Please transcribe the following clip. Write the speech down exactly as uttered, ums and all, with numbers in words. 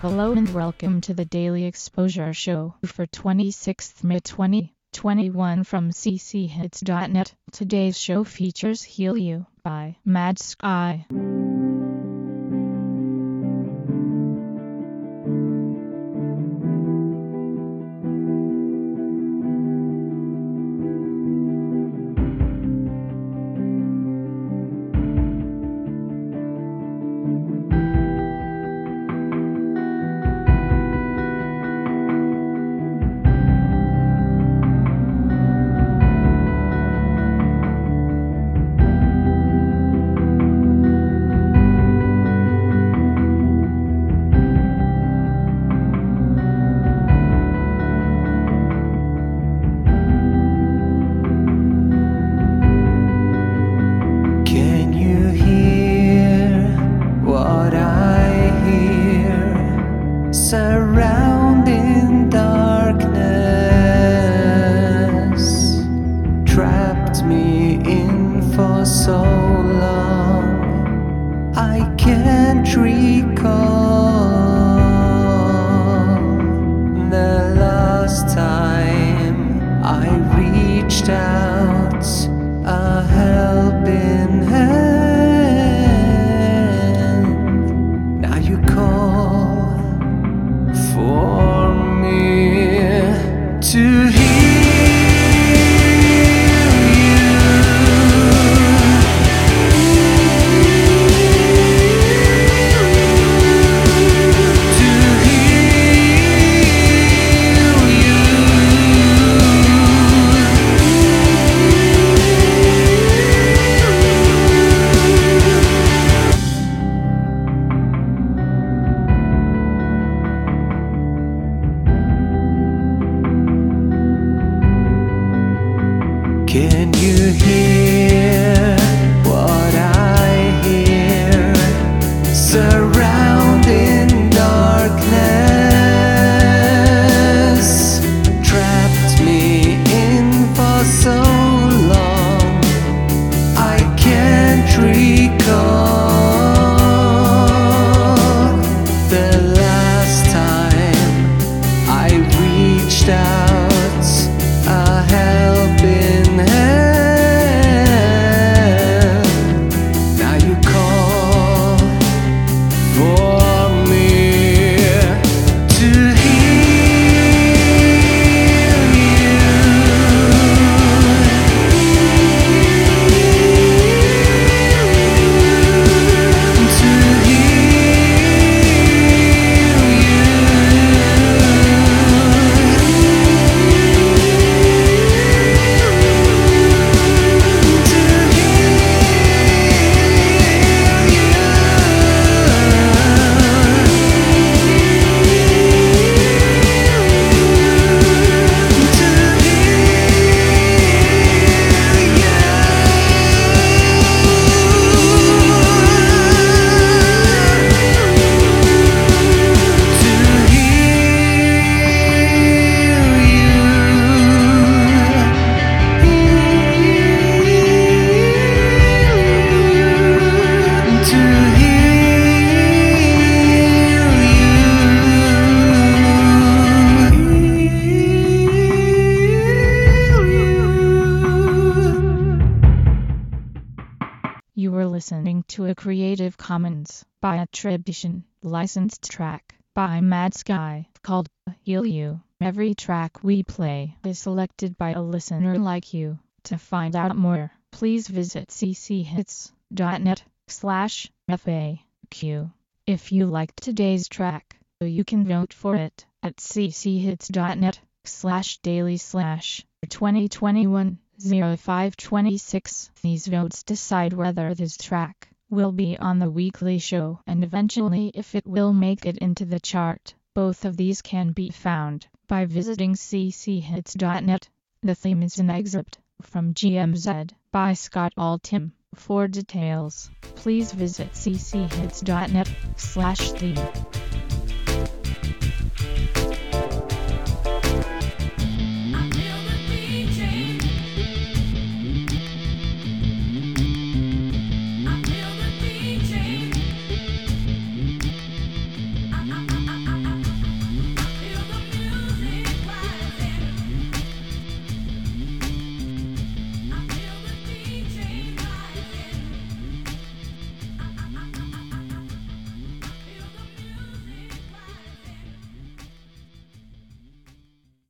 Hello and welcome to the Daily Exposure Show for twenty-sixth May twenty twenty-one from c c hits dot net. Today's show features Heal You by Mad Sky. Surrounding darkness trapped me in for so long, I can't recall the last time I reached out a helping hand. Now you call for me to heal you, to heal you. Can you hear what I hear? Surrounding darkness trapped me in for so long, I can't recall the last time I reached out a helping hand. Now you call for me to heal you, to You were listening to a Creative Commons by attribution, licensed track by Mad Sky called Heal You. Every track we play is selected by a listener like you. To find out more, please visit c c hits dot net slash F A Q. If you liked today's track, you can vote for it at c c hits dot net slash daily slash twenty twenty-one oh five twenty-six. These votes decide whether this track will be on the weekly show and eventually if it will make it into the chart. Both of these can be found by visiting c c hits dot net. The theme is an excerpt from G M Z by Scott Altham. For details, please visit c c hits dot net slash theme.